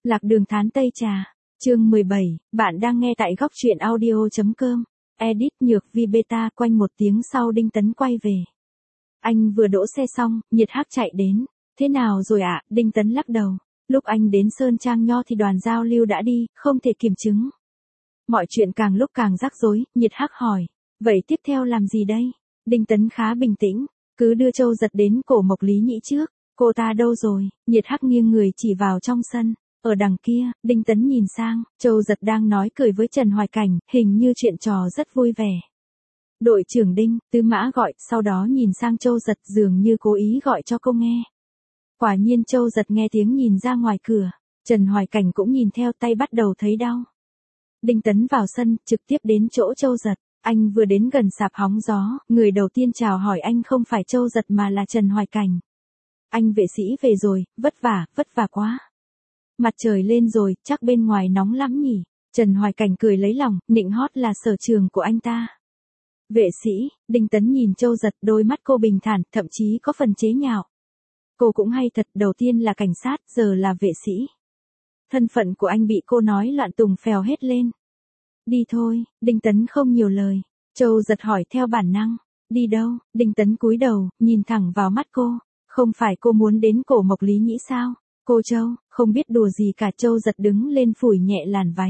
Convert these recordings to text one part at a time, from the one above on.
Lạc đường thán Tây Trà. Chương 17, bạn đang nghe tại góc truyện audio.com. Edit Nhược Vi Beta. Quanh một tiếng sau Đinh Tấn quay về. Anh vừa đỗ xe xong, Nhiệt Hắc chạy đến. Thế nào rồi ạ? Đinh Tấn lắc đầu. Lúc anh đến Sơn Trang Nho thì đoàn giao lưu đã đi, không thể kiểm chứng. Mọi chuyện càng lúc càng rắc rối, Nhiệt Hắc hỏi. Vậy tiếp theo làm gì đây? Đinh Tấn khá bình tĩnh. Cứ đưa Châu Giật đến cổ Mộc Lý Nhĩ trước. Cô ta đâu rồi? Nhiệt Hắc nghiêng người chỉ vào trong sân. Ở đằng kia, Đinh Tấn nhìn sang, Châu Giật đang nói cười với Trần Hoài Cảnh, hình như chuyện trò rất vui vẻ. Đội trưởng Đinh, Tư Mã gọi, sau đó nhìn sang Châu Giật dường như cố ý gọi cho cô nghe. Quả nhiên Châu Giật nghe tiếng nhìn ra ngoài cửa, Trần Hoài Cảnh cũng nhìn theo, tay bắt đầu thấy đau. Đinh Tấn vào sân, trực tiếp đến chỗ Châu Giật, anh vừa đến gần sạp hóng gió, người đầu tiên chào hỏi anh không phải Châu Giật mà là Trần Hoài Cảnh. Anh vệ sĩ về rồi, vất vả quá. Mặt trời lên rồi, chắc bên ngoài nóng lắm nhỉ. Trần Hoài Cảnh cười lấy lòng, nịnh hót là sở trường của anh ta. Vệ sĩ, Đinh Tấn nhìn Châu Giật, đôi mắt cô bình thản, thậm chí có phần chế nhạo. Cô cũng hay thật, đầu tiên là cảnh sát, giờ là vệ sĩ. Thân phận của anh bị cô nói loạn tùng phèo hết lên. Đi thôi, Đinh Tấn không nhiều lời. Châu Giật hỏi theo bản năng. Đi đâu? Đinh Tấn cúi đầu, nhìn thẳng vào mắt cô. Không phải cô muốn đến cổ Mộc Lý Nhĩ sao? Cô Châu, không biết đùa gì cả. Châu Giật đứng lên phủi nhẹ làn váy.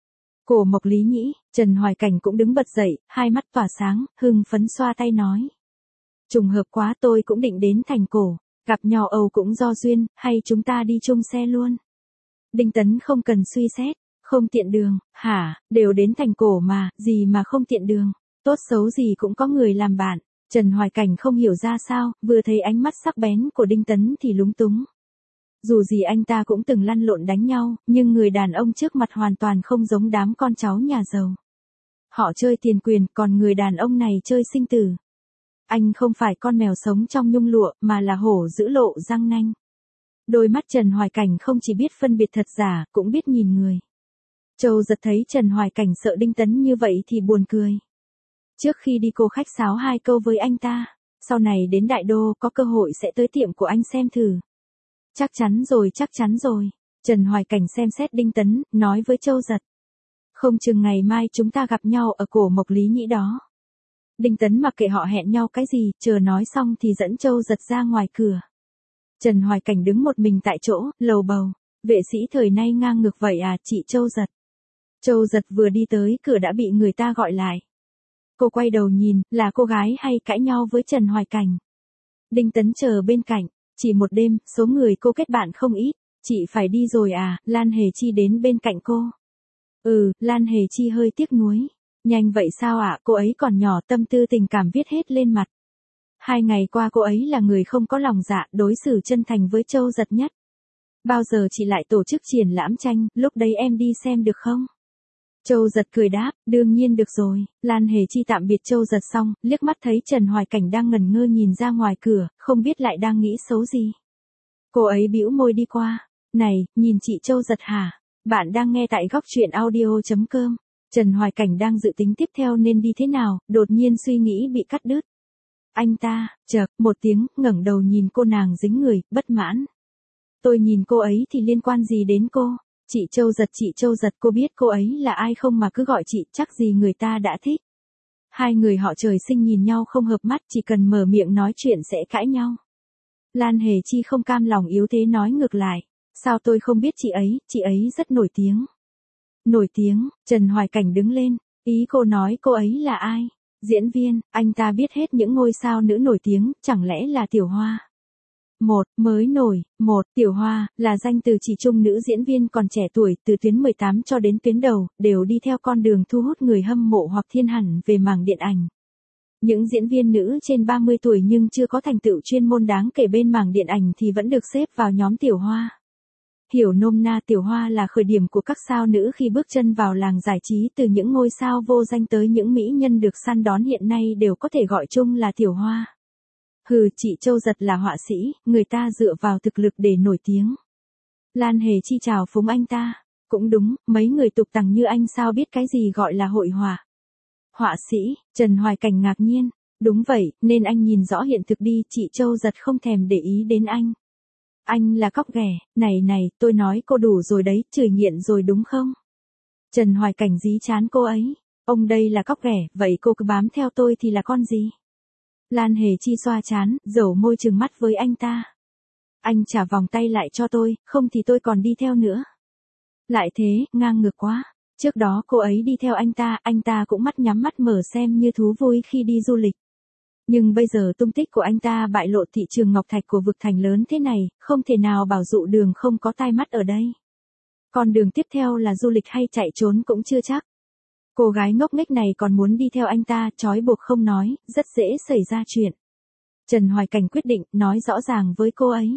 Cổ Mộc Lý Nhĩ, Trần Hoài Cảnh cũng đứng bật dậy, hai mắt tỏa sáng, hưng phấn xoa tay nói. Trùng hợp quá, tôi cũng định đến thành cổ, gặp nhau Âu cũng do duyên, hay chúng ta đi chung xe luôn. Đinh Tấn không cần suy xét, không tiện đường, hả, đều đến thành cổ mà, gì mà không tiện đường, tốt xấu gì cũng có người làm bạn. Trần Hoài Cảnh không hiểu ra sao, vừa thấy ánh mắt sắc bén của Đinh Tấn thì lúng túng. Dù gì anh ta cũng từng lăn lộn đánh nhau, nhưng người đàn ông trước mặt hoàn toàn không giống đám con cháu nhà giàu. Họ chơi tiền quyền, còn người đàn ông này chơi sinh tử. Anh không phải con mèo sống trong nhung lụa, mà là hổ dữ lộ răng nanh. Đôi mắt Trần Hoài Cảnh không chỉ biết phân biệt thật giả, cũng biết nhìn người. Châu Giật thấy Trần Hoài Cảnh sợ Đinh Tấn như vậy thì buồn cười. Trước khi đi cô khách sáo hai câu với anh ta, sau này đến Đại Đô có cơ hội sẽ tới tiệm của anh xem thử. Chắc chắn rồi. Trần Hoài Cảnh xem xét Đinh Tấn, nói với Châu Giật. Không chừng ngày mai chúng ta gặp nhau ở cổ Mộc Lý Nhĩ đó. Đinh Tấn mặc kệ họ hẹn nhau cái gì, chờ nói xong thì dẫn Châu Giật ra ngoài cửa. Trần Hoài Cảnh đứng một mình tại chỗ, lầu bầu. Vệ sĩ thời nay ngang ngược vậy à chị Châu Giật. Châu Giật vừa đi tới cửa đã bị người ta gọi lại. Cô quay đầu nhìn, là cô gái hay cãi nhau với Trần Hoài Cảnh. Đinh Tấn chờ bên cạnh. Chỉ một đêm, số người cô kết bạn không ít. Chị phải đi rồi à? Lan Hề Chi đến bên cạnh cô. Lan Hề Chi hơi tiếc nuối. Nhanh vậy sao ạ? Cô ấy còn nhỏ, tâm tư tình cảm viết hết lên mặt. 2 ngày qua cô ấy là người không có lòng dạ, đối xử chân thành với Châu Giật nhất. Bao giờ chị lại tổ chức triển lãm tranh, lúc đấy em đi xem được không? Châu Giật cười đáp, đương nhiên được rồi. Lan Hề Chi tạm biệt Châu Giật xong, liếc mắt thấy Trần Hoài Cảnh đang ngẩn ngơ nhìn ra ngoài cửa, không biết lại đang nghĩ xấu gì. Cô ấy bĩu môi đi qua. Này, nhìn chị Châu Giật hả? Bạn đang nghe tại góc truyện audio.com. Trần Hoài Cảnh đang dự tính tiếp theo nên đi thế nào, đột nhiên suy nghĩ bị cắt đứt. Anh ta, chợt, một tiếng, ngẩng đầu nhìn cô, nàng dính người, bất mãn. Tôi nhìn cô ấy thì liên quan gì đến cô? Chị Châu Giật, cô biết cô ấy là ai không mà cứ gọi chị, chắc gì người ta đã thích. Hai người họ trời sinh nhìn nhau không hợp mắt, chỉ cần mở miệng nói chuyện sẽ cãi nhau. Lan Hề Chi không cam lòng yếu thế nói ngược lại. Sao tôi không biết chị ấy rất nổi tiếng. Nổi tiếng, Trần Hoài Cảnh đứng lên, ý cô nói cô ấy là ai? Diễn viên, anh ta biết hết những ngôi sao nữ nổi tiếng, chẳng lẽ là Tiểu Hoa? Tiểu Hoa, là danh từ chỉ chung nữ diễn viên còn trẻ tuổi, từ tuyến 18 cho đến tuyến đầu, đều đi theo con đường thu hút người hâm mộ hoặc thiên hẳn về mảng điện ảnh. Những diễn viên nữ trên 30 tuổi nhưng chưa có thành tựu chuyên môn đáng kể bên mảng điện ảnh thì vẫn được xếp vào nhóm Tiểu Hoa. Hiểu nôm na, Tiểu Hoa là khởi điểm của các sao nữ khi bước chân vào làng giải trí, từ những ngôi sao vô danh tới những mỹ nhân được săn đón hiện nay đều có thể gọi chung là Tiểu Hoa. Chị Châu Giật là họa sĩ, người ta dựa vào thực lực để nổi tiếng. Lan Hề Chi chào phúng anh ta. Cũng đúng, mấy người tục tằng như anh sao biết cái gì gọi là hội họa. Họa sĩ, Trần Hoài Cảnh ngạc nhiên. Đúng vậy, nên anh nhìn rõ hiện thực đi, chị Châu Giật không thèm để ý đến anh. Anh là cóc ghẻ, này, tôi nói cô đủ rồi đấy, chửi nghiện rồi đúng không? Trần Hoài Cảnh dí chán cô ấy. Ông đây là cóc ghẻ, vậy cô cứ bám theo tôi thì là con gì? Lan Hề Chi xoa chán, dẩu môi trừng mắt với anh ta. Anh trả vòng tay lại cho tôi, không thì tôi còn đi theo nữa. Lại thế, ngang ngược quá. Trước đó cô ấy đi theo anh ta cũng mắt nhắm mắt mở xem như thú vui khi đi du lịch. Nhưng bây giờ tung tích của anh ta bại lộ thị trường ngọc thạch của vực thành lớn thế này, không thể nào bảo dụ đường không có tai mắt ở đây. Con đường tiếp theo là du lịch hay chạy trốn cũng chưa chắc. Cô gái ngốc nghếch này còn muốn đi theo anh ta, trói buộc không nói, rất dễ xảy ra chuyện. Trần Hoài Cảnh quyết định nói rõ ràng với cô ấy.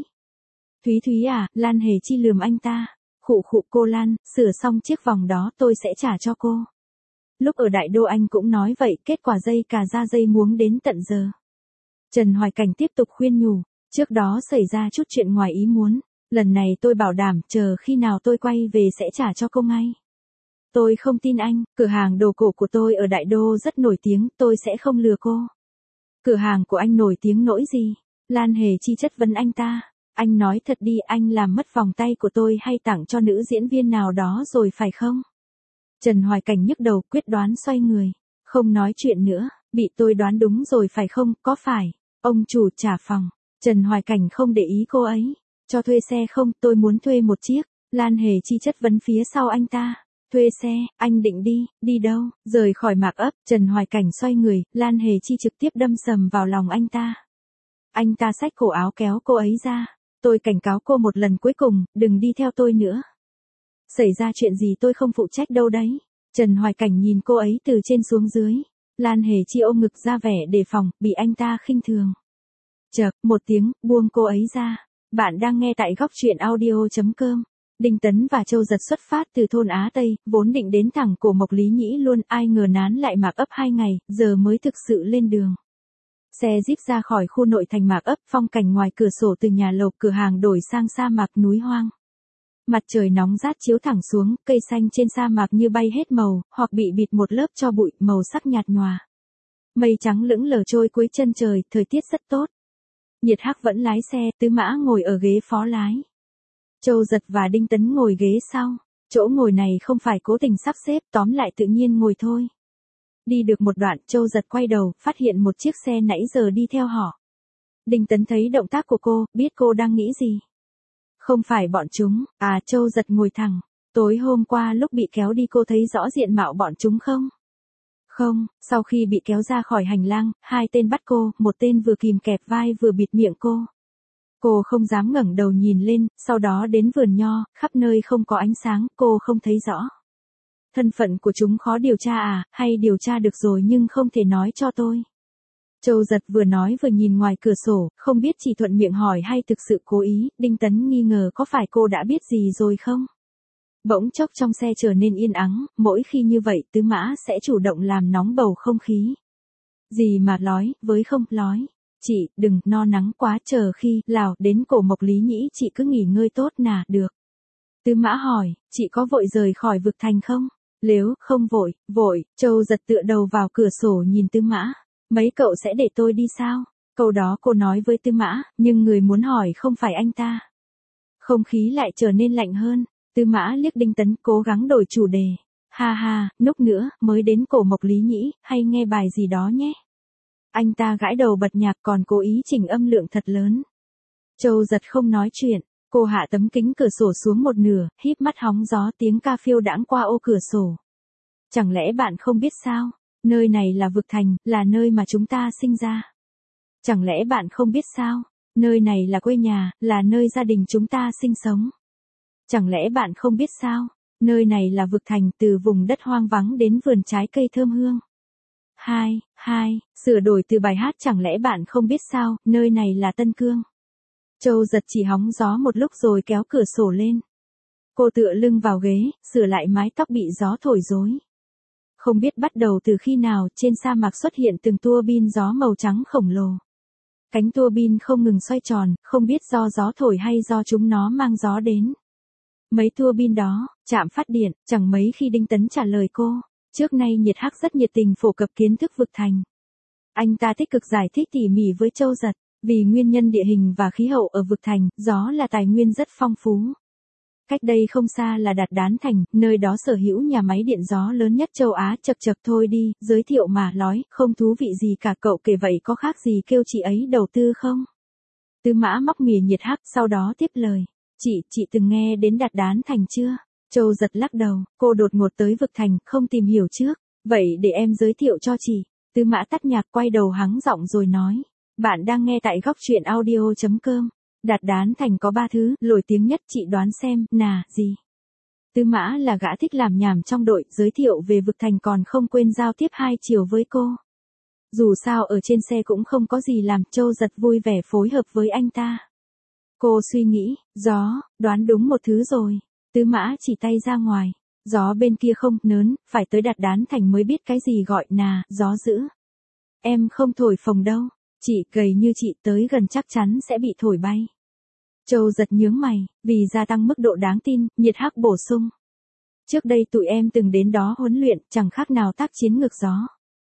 Thúy à, Lan Hề Chi lườm anh ta. Khụ cô Lan, sửa xong chiếc vòng đó tôi sẽ trả cho cô. Lúc ở Đại Đô anh cũng nói vậy, kết quả dây cà ra dây muống đến tận giờ. Trần Hoài Cảnh tiếp tục khuyên nhủ, trước đó xảy ra chút chuyện ngoài ý muốn, lần này tôi bảo đảm chờ khi nào tôi quay về sẽ trả cho cô ngay. Tôi không tin anh, cửa hàng đồ cổ của tôi ở Đại Đô rất nổi tiếng, tôi sẽ không lừa cô. Cửa hàng của anh nổi tiếng nỗi gì? Lan Hề Chi chất vấn anh ta. Anh nói thật đi, anh làm mất vòng tay của tôi hay tặng cho nữ diễn viên nào đó rồi phải không? Trần Hoài Cảnh nhức đầu quyết đoán xoay người. Không nói chuyện nữa, bị tôi đoán đúng rồi phải không, có phải? Ông chủ trả phòng. Trần Hoài Cảnh không để ý cô ấy. Cho thuê xe không, tôi muốn thuê một chiếc. Lan Hề Chi chất vấn phía sau anh ta. Thuê xe, anh định đi đâu? Rời khỏi Mạc Ấp, Trần Hoài Cảnh xoay người, Lan Hề Chi trực tiếp đâm sầm vào lòng anh ta. Anh ta xách cổ áo kéo cô ấy ra. Tôi cảnh cáo cô một lần cuối cùng, đừng đi theo tôi nữa. Xảy ra chuyện gì tôi không phụ trách đâu đấy. Trần Hoài Cảnh nhìn cô ấy từ trên xuống dưới. Lan Hề Chi ôm ngực ra vẻ đề phòng, bị anh ta khinh thường. Chợt, một tiếng, buông cô ấy ra. Bạn đang nghe tại góc truyện audio.com. Đinh Tấn và Châu Giật xuất phát từ thôn Á Tây, vốn định đến thẳng cổ Mộc Lý Nhĩ luôn, ai ngờ nán lại Mạc Ấp 2 ngày, giờ mới thực sự lên đường. Xe jeep ra khỏi khu nội thành Mạc Ấp, phong cảnh ngoài cửa sổ từ nhà lộc cửa hàng đổi sang sa mạc núi hoang. Mặt trời nóng rát chiếu thẳng xuống, cây xanh trên sa mạc như bay hết màu, hoặc bị bịt một lớp tro bụi, màu sắc nhạt nhòa. Mây trắng lững lờ trôi cuối chân trời, thời tiết rất tốt. Nhiệt Hắc vẫn lái xe, Tứ Mã ngồi ở ghế phó lái. Châu Giật và Đinh Tấn ngồi ghế sau. Chỗ ngồi này không phải cố tình sắp xếp, tóm lại tự nhiên ngồi thôi. Đi được một đoạn, Châu Giật quay đầu, phát hiện một chiếc xe nãy giờ đi theo họ. Đinh Tấn thấy động tác của cô, biết cô đang nghĩ gì. Không phải bọn chúng, à Châu Giật ngồi thẳng. Tối hôm qua lúc bị kéo đi cô thấy rõ diện mạo bọn chúng không? Không, sau khi bị kéo ra khỏi hành lang, hai tên bắt cô, một tên vừa kìm kẹp vai vừa bịt miệng cô. Cô không dám ngẩng đầu nhìn lên, sau đó đến vườn nho, khắp nơi không có ánh sáng, cô không thấy rõ. Thân phận của chúng khó điều tra à, hay điều tra được rồi nhưng không thể nói cho tôi. Châu Giật vừa nói vừa nhìn ngoài cửa sổ, không biết chỉ thuận miệng hỏi hay thực sự cố ý, Đinh Tấn nghi ngờ có phải cô đã biết gì rồi không? Bỗng chốc trong xe trở nên yên ắng, mỗi khi như vậy Tứ Mã sẽ chủ động làm nóng bầu không khí. Gì mà lói, với không lói. Chị, đừng, no nắng quá, chờ khi, Lào, đến cổ Mộc Lý Nhĩ chị cứ nghỉ ngơi tốt nà, được. Tứ Mã hỏi, chị có vội rời khỏi vực thành không? Nếu không vội, Châu Giật tựa đầu vào cửa sổ nhìn Tứ Mã. Mấy cậu sẽ để tôi đi sao? Câu đó cô nói với Tứ Mã, nhưng người muốn hỏi không phải anh ta. Không khí lại trở nên lạnh hơn. Tứ Mã liếc Đinh Tấn cố gắng đổi chủ đề. Ha, núc nữa, mới đến cổ Mộc Lý Nhĩ, hay nghe bài gì đó nhé. Anh ta gãi đầu bật nhạc còn cố ý chỉnh âm lượng thật lớn. Châu Giật không nói chuyện, cô hạ tấm kính cửa sổ xuống một nửa, híp mắt hóng gió tiếng ca phiêu đãng qua ô cửa sổ. Chẳng lẽ bạn không biết sao? Nơi này là vực thành, là nơi mà chúng ta sinh ra. Chẳng lẽ bạn không biết sao? Nơi này là quê nhà, là nơi gia đình chúng ta sinh sống. Chẳng lẽ bạn không biết sao? Nơi này là vực thành, từ vùng đất hoang vắng đến vườn trái cây thơm hương. Sửa đổi từ bài hát chẳng lẽ bạn không biết sao, nơi này là Tân Cương. Châu Giật chỉ hóng gió một lúc rồi kéo cửa sổ lên. Cô tựa lưng vào ghế, sửa lại mái tóc bị gió thổi rối. Không biết bắt đầu từ khi nào trên sa mạc xuất hiện từng tua bin gió màu trắng khổng lồ. Cánh tua bin không ngừng xoay tròn, không biết do gió thổi hay do chúng nó mang gió đến. Mấy tua bin đó, chạm phát điện, chẳng mấy khi Đinh Tấn trả lời cô. Trước nay Nhiệt Hắc rất nhiệt tình phổ cập kiến thức vực thành. Anh ta tích cực giải thích tỉ mỉ với Châu Giật. Vì nguyên nhân địa hình và khí hậu ở vực thành, gió là tài nguyên rất phong phú. Cách đây không xa là Đạt Đán Thành, nơi đó sở hữu nhà máy điện gió lớn nhất châu Á. Chậc chậc thôi đi, giới thiệu mà nói, không thú vị gì cả, cậu kể vậy có khác gì kêu chị ấy đầu tư không? Tư Mã móc mỉa nhiệt hắc, sau đó tiếp lời. Chị từng nghe đến Đạt Đán Thành chưa? Châu Giật lắc đầu, cô đột ngột tới vực thành, không tìm hiểu trước. Vậy để em giới thiệu cho chị. Tư Mã tắt nhạc, quay đầu hắng giọng rồi nói. Bạn đang nghe tại góc truyện audio.com. Đạt Đán Thành có 3 thứ nổi tiếng nhất, chị đoán xem, gì? Tư Mã là gã thích làm nhảm trong đội, giới thiệu về vực thành còn không quên giao tiếp hai chiều với cô. Dù sao ở trên xe cũng không có gì làm, Châu Giật vui vẻ phối hợp với anh ta. Cô suy nghĩ, gió, đoán đúng một thứ rồi. Tư Mã chỉ tay ra ngoài. Gió bên kia không nớn, phải tới Đạt Đán Thành mới biết cái gì gọi gió dữ. Em không thổi phồng đâu. Chị gầy như chị tới gần chắc chắn sẽ bị thổi bay. Châu Giật nhướng mày, vì gia tăng mức độ đáng tin, nhiệt hắc bổ sung. Trước đây tụi em từng đến đó huấn luyện, chẳng khác nào tác chiến ngược gió.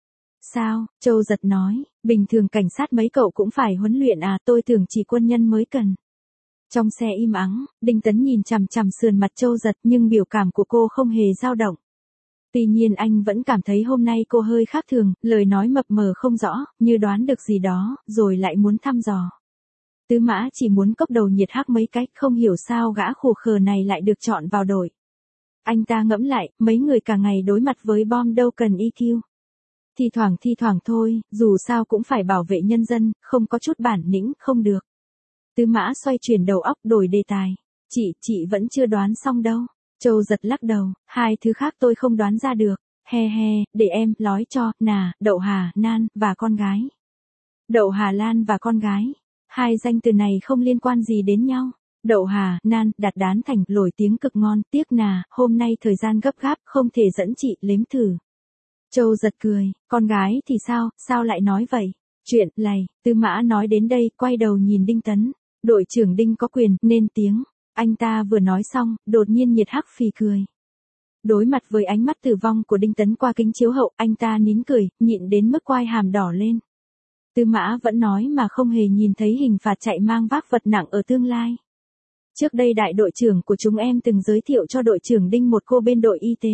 Sao? Châu Giật nói, bình thường cảnh sát mấy cậu cũng phải huấn luyện à, tôi tưởng chỉ quân nhân mới cần. Trong xe im ắng, Đinh Tấn nhìn chằm chằm sườn mặt Châu Giật nhưng biểu cảm của cô không hề dao động. Tuy nhiên anh vẫn cảm thấy hôm nay cô hơi khác thường, lời nói mập mờ không rõ, như đoán được gì đó, rồi lại muốn thăm dò. Tư Mã chỉ muốn cốc đầu nhiệt hắc mấy cách, không hiểu sao gã khù khờ này lại được chọn vào đội. Anh ta ngẫm lại, mấy người cả ngày đối mặt với bom đâu cần EQ. Thi thoảng thôi, dù sao cũng phải bảo vệ nhân dân, không có chút bản lĩnh không được. Tư Mã xoay chuyển đầu óc đổi đề tài. Chị vẫn chưa đoán xong đâu. Châu Giật lắc đầu, 2 thứ khác tôi không đoán ra được. He, để em nói cho, Đậu Hà Nan và con gái. Đậu Hà Lan và con gái. 2 danh từ này không liên quan gì đến nhau. Đậu Hà Nan, Đạt Đán Thành, nổi tiếng cực ngon, tiếc hôm nay thời gian gấp gáp, không thể dẫn chị nếm thử. Châu Giật cười, con gái thì sao lại nói vậy? Chuyện này, Tư Mã nói đến đây, quay đầu nhìn Đinh Tấn. Đội trưởng Đinh có quyền nên tiếng. Anh ta vừa nói xong, đột nhiên nhiệt hắc phì cười. Đối mặt với ánh mắt tử vong của Đinh Tấn qua kính chiếu hậu, anh ta nín cười, nhịn đến mức quai hàm đỏ lên. Tư Mã vẫn nói mà không hề nhìn thấy hình phạt chạy mang vác vật nặng ở tương lai. Trước đây đại đội trưởng của chúng em từng giới thiệu cho đội trưởng Đinh một cô bên đội y tế.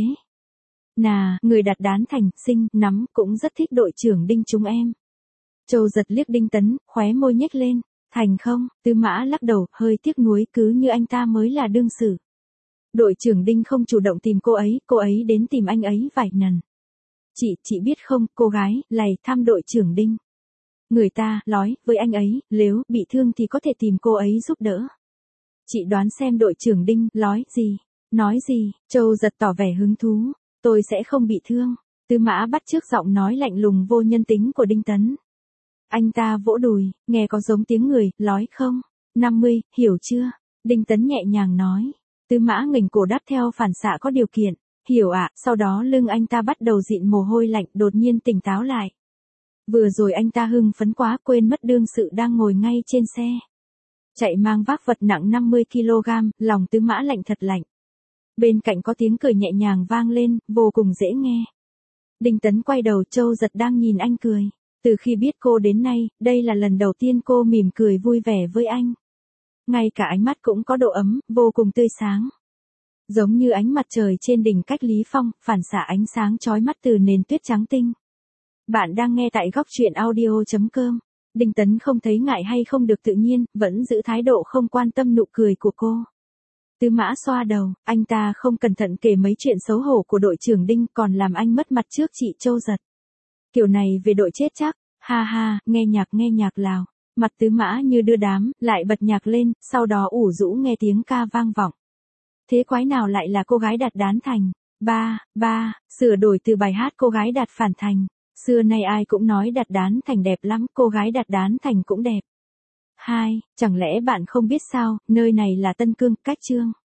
Người Đạt Đán Thành, xinh, nắm, cũng rất thích đội trưởng Đinh chúng em. Châu Giật liếc Đinh Tấn, khóe môi nhếch lên. Thành không? Tư Mã lắc đầu, hơi tiếc nuối, cứ như anh ta mới là đương sự. Đội trưởng Đinh không chủ động tìm cô ấy đến tìm anh ấy vài lần. Chị biết không, cô gái, lầy thăm đội trưởng Đinh. Người ta, nói, với anh ấy, nếu bị thương thì có thể tìm cô ấy giúp đỡ. Chị đoán xem đội trưởng Đinh, nói gì, Châu Giật tỏ vẻ hứng thú. Tôi sẽ không bị thương. Tư Mã bắt chước giọng nói lạnh lùng vô nhân tính của Đinh Tấn. Anh ta vỗ đùi, nghe có giống tiếng người, nói không? 50, hiểu chưa? Đinh Tấn nhẹ nhàng nói. Tư Mã nghềnh cổ đáp theo phản xạ có điều kiện. Hiểu ạ, sau đó lưng anh ta bắt đầu dịn mồ hôi lạnh, đột nhiên tỉnh táo lại. Vừa rồi anh ta hưng phấn quá, quên mất đương sự đang ngồi ngay trên xe. Chạy mang vác vật nặng 50 kg, lòng Tư Mã lạnh thật lạnh. Bên cạnh có tiếng cười nhẹ nhàng vang lên, vô cùng dễ nghe. Đinh Tấn quay đầu, Châu Giật đang nhìn anh cười. Từ khi biết cô đến nay, đây là lần đầu tiên cô mỉm cười vui vẻ với anh. Ngay cả ánh mắt cũng có độ ấm, vô cùng tươi sáng. Giống như ánh mặt trời trên đỉnh Cách Lý Phong, phản xạ ánh sáng chói mắt từ nền tuyết trắng tinh. Bạn đang nghe tại góc truyện audio.com. Đinh Tấn không thấy ngại hay không được tự nhiên, vẫn giữ thái độ không quan tâm nụ cười của cô. Tư Mã xoa đầu, anh ta không cẩn thận kể mấy chuyện xấu hổ của đội trưởng Đinh, còn làm anh mất mặt trước chị Châu Giật. Kiểu này về đội chết chắc, ha, nghe nhạc Lào. Mặt Tư Mã như đưa đám, lại bật nhạc lên, sau đó ủ rũ nghe tiếng ca vang vọng. Thế quái nào lại là cô gái Đạt Đán Thành? Ba, sửa đổi từ bài hát cô gái Đạt Phản Thành. Xưa nay ai cũng nói Đạt Đán Thành đẹp lắm, cô gái Đạt Đán Thành cũng đẹp. 2, chẳng lẽ bạn không biết sao, nơi này là Tân Cương, cách Chương.